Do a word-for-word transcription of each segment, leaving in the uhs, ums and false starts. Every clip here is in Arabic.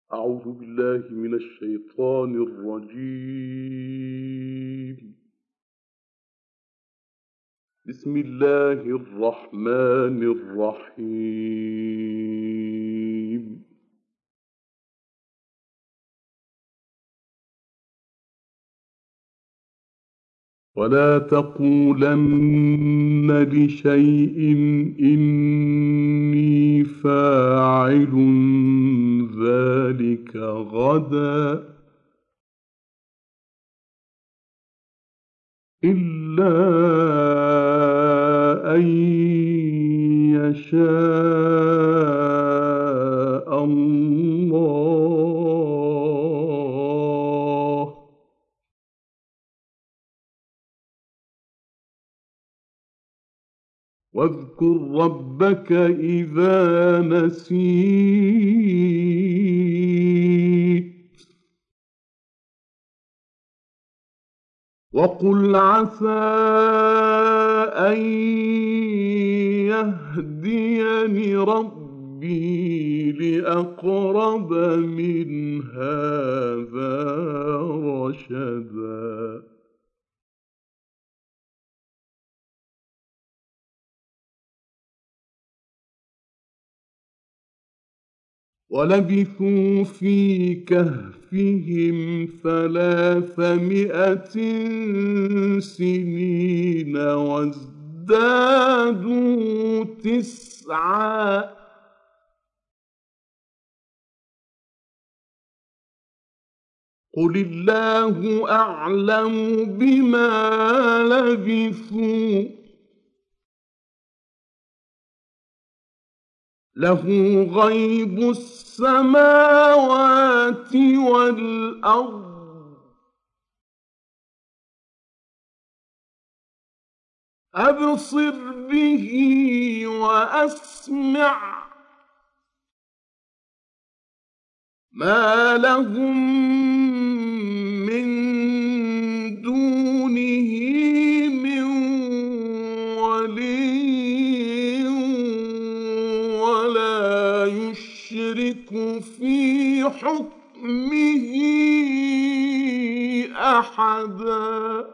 أعوذ بالله من الشيطان الرجيم. بسم الله الرحمن الرحيم. ولا تقولن لشيء إني فاعل ذلك غدا إلا أن يشاء الله. واذكر ربك إذا نسيت وقل عسى أن يهديني ربي لأقرب من هذا رشدا. ولبثوا في كهفهم ثلاثمائة سنين وازدادوا تسعا قل الله أعلم بما لبثوا له غيب السماوات والأرض أبصر به وأسمع ما لهم من دونه من ولي يشرك في حكمه أحدا.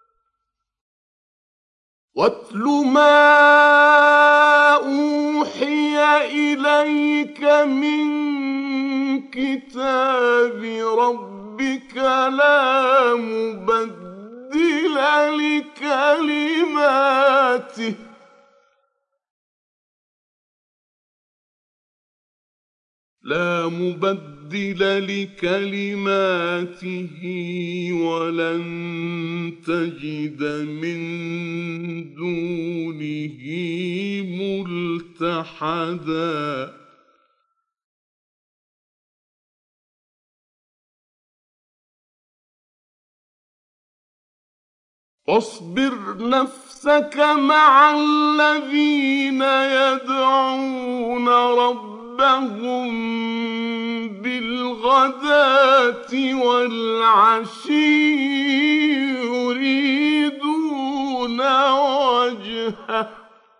واتل ما أوحي إليك من كتاب ربك لا مبدل لكلماته لا مبدل لكلماته ولن تجد من دونه ملتحدا. واصبر نفسك مع الذين يدعون ربهم ربهم بالغداة والعشي يريدون وجهه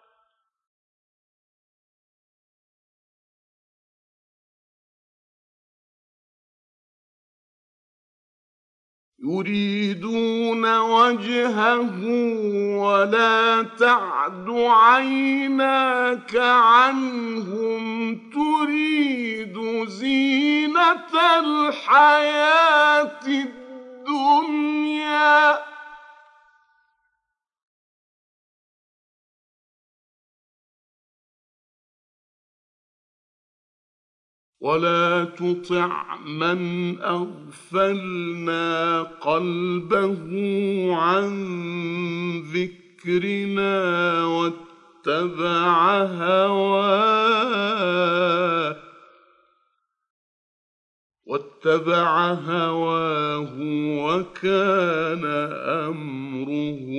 يريدون وجهه ولا تعد عيناك عنهم تريد زينة الحياة الدنيا ولا تطع من أغفلنا قلبه عن ذكرنا واتبع هواه واتبع هواه وكان أمره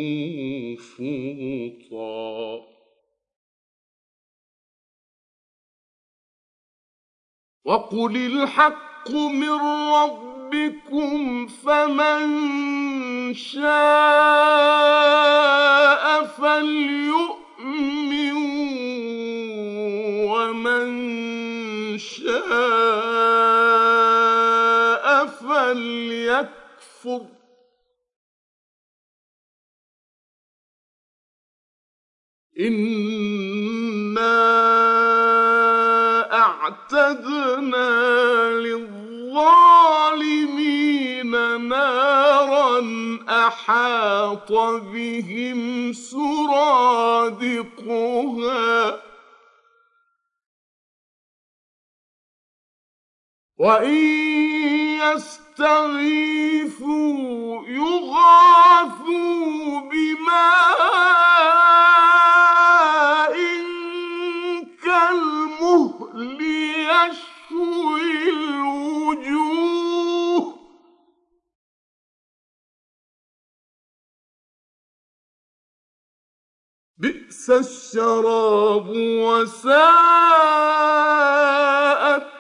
فرطا. وقل الحق من ربكم فمن شاء فليؤمن ومن شاء يكفر إنا أعتدنا للظالمين نارا أحاط بهم سرادقها وإن يستغيثوا يغاثوا بماء كالمهل يشوي الوجوه بئس الشراب وساءت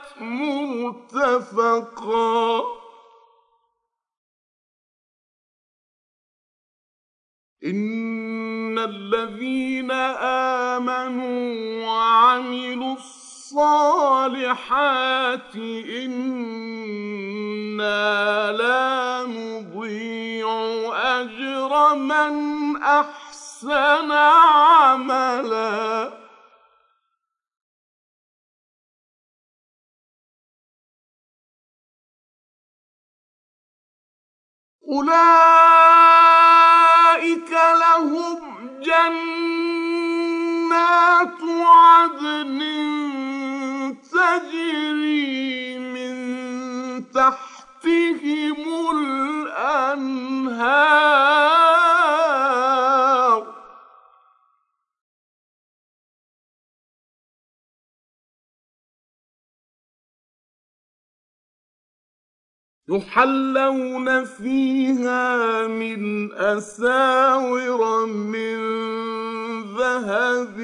مرتفقا إن الذين آمنوا وعملوا الصالحات إنا لا نضيع أجر من أحسن عملا أولئك لهم جنات عدن تجري من تحتهم الأنهار يحلون فيها من أساور من ذهب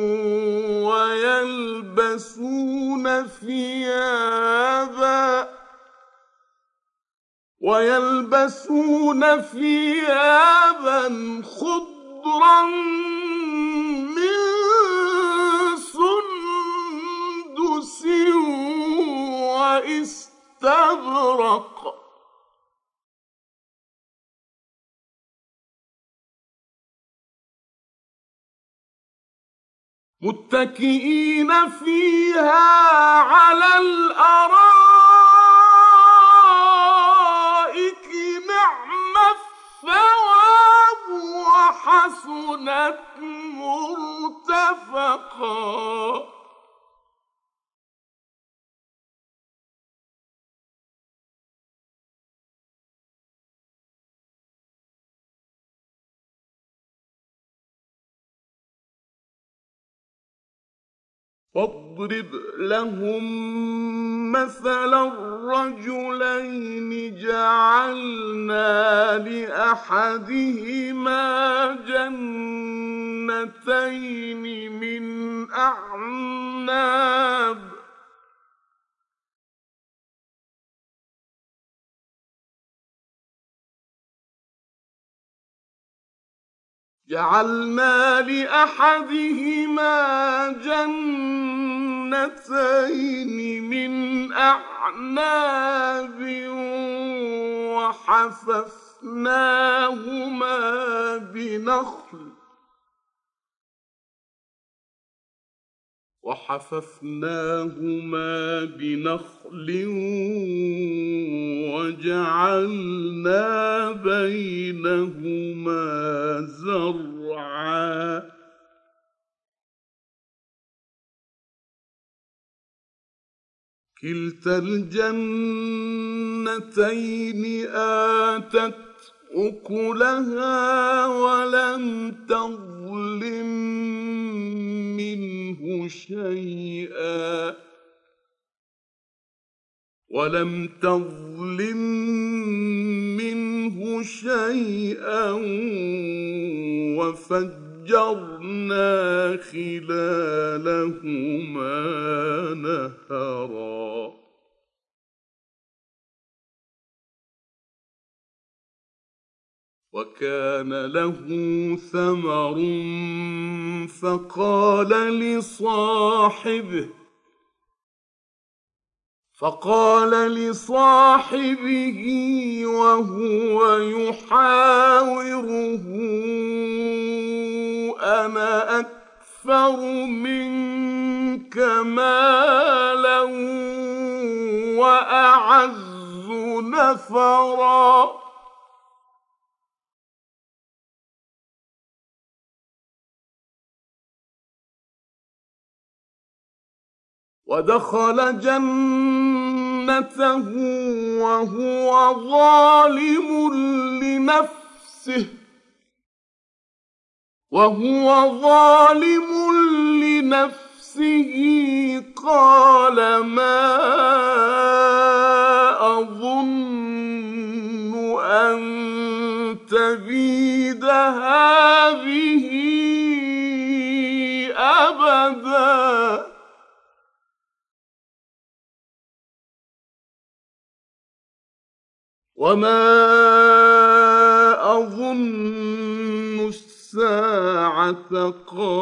ويلبسون ثيابا ويلبسون ثيابا خضرا من سندس واستبرق متكئين فيها على الأرائك نعم الثواب وحسنت مرتفقا واضرب لهم مثلا الرجلين جعلنا لأحدهما جنتين من أعناب جعلنا لأحدهما جنتين من أعناب وحففناهما بنخل وحففناهما بنخل وجعلنا بينهما زرعا كلتا الجنتين آتت أكلها ولم تظلم منه شيئا ولم تظلم منه شيئا وفجرنا خلالهما نهرا وكان له ثمر فقال لصاحبه فقال لصاحبه وهو يحاوره أنا أكثر منك مالا وأعز نفرا ودخل جنته وهو ظالم لنفسه وهو ظالم لنفسه قال ما أظن أن تبيد هذه أبدا وما أظن الساعة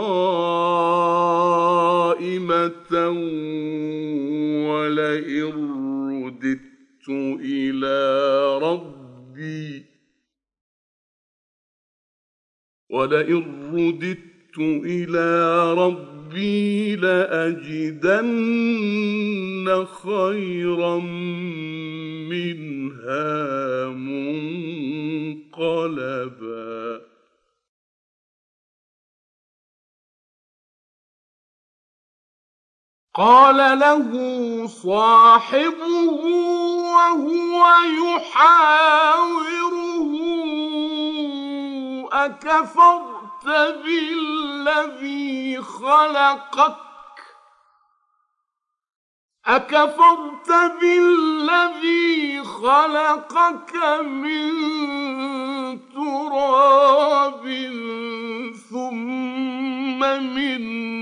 قائمة ولئن رددت إلى ربي ولئن رددت إلى ربي لأجدن خيرا منها منقلبا قال له صاحبه وهو يحاوره أكفرت بالذي خلقك أكفرت بالذي خلقك من تراب ثم من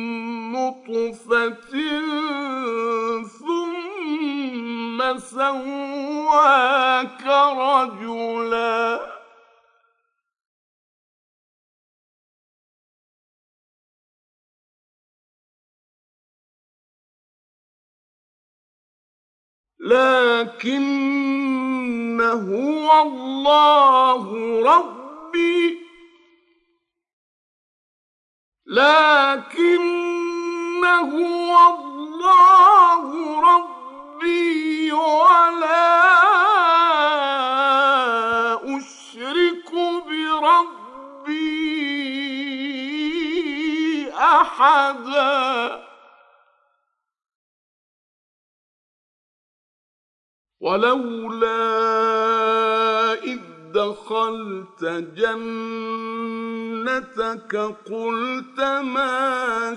نطفة ثم سواك رجلا لكن هو الله ربي لكن هو الله ربي ولا أشرك بربي أحدا ولولا إذ دخلت جنتك قلت ما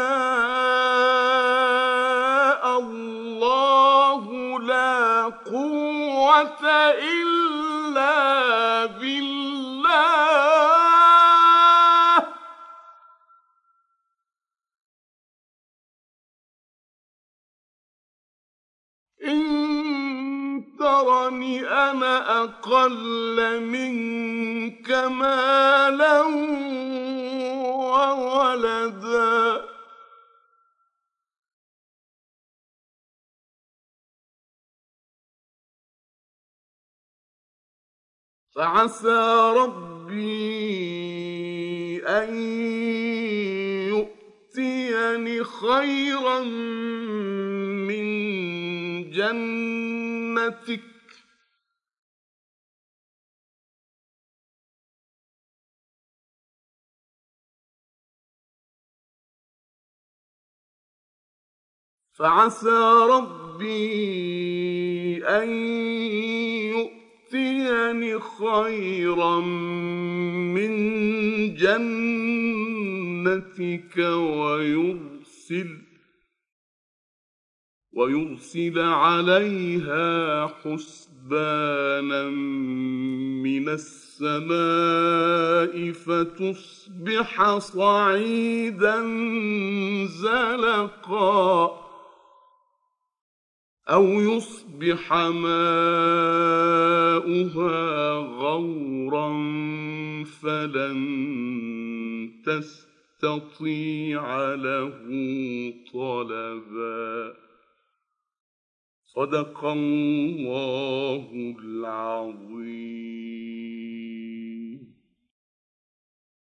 شاء الله لا قوة إلا بالله إن ترني أنا أقل منك مالا وولدا فعسى ربي أن يؤتيني خيرا من جنتك فعسى ربي أن يؤتيني خيرا من جنتك ويرسل ويرسل عليها حسبانا من السماء فتصبح صعيدا زلقا أو يصبح ماؤها غورا فلن تستطيع له طلبا صدق الله العظيم.